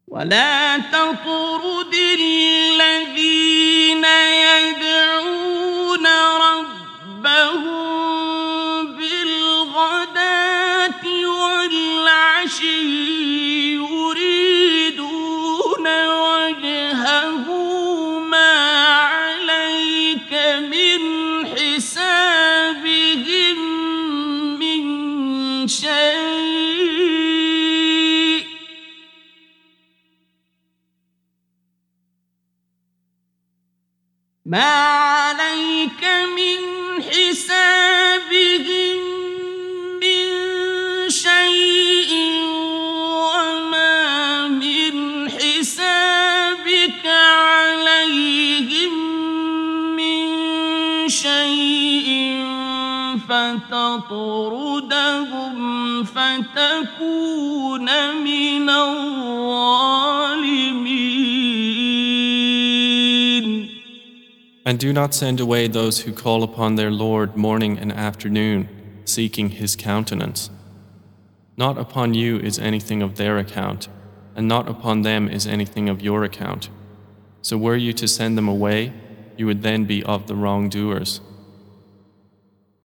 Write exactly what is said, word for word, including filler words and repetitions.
ولا تطرد الذين يدعون ربهم بالغداة والعشي يريدون وجهه ما عليك من حسابهم من شيء ما عليك من حسابهم من شيء وما من حسابك عليهم من شيء فتطردهم فتكون من الظالمين. And do not send away those who call upon their Lord morning and afternoon, seeking His countenance. Not upon you is anything of their account, and not upon them is anything of your account. So were you to send them away, you would then be of the wrongdoers.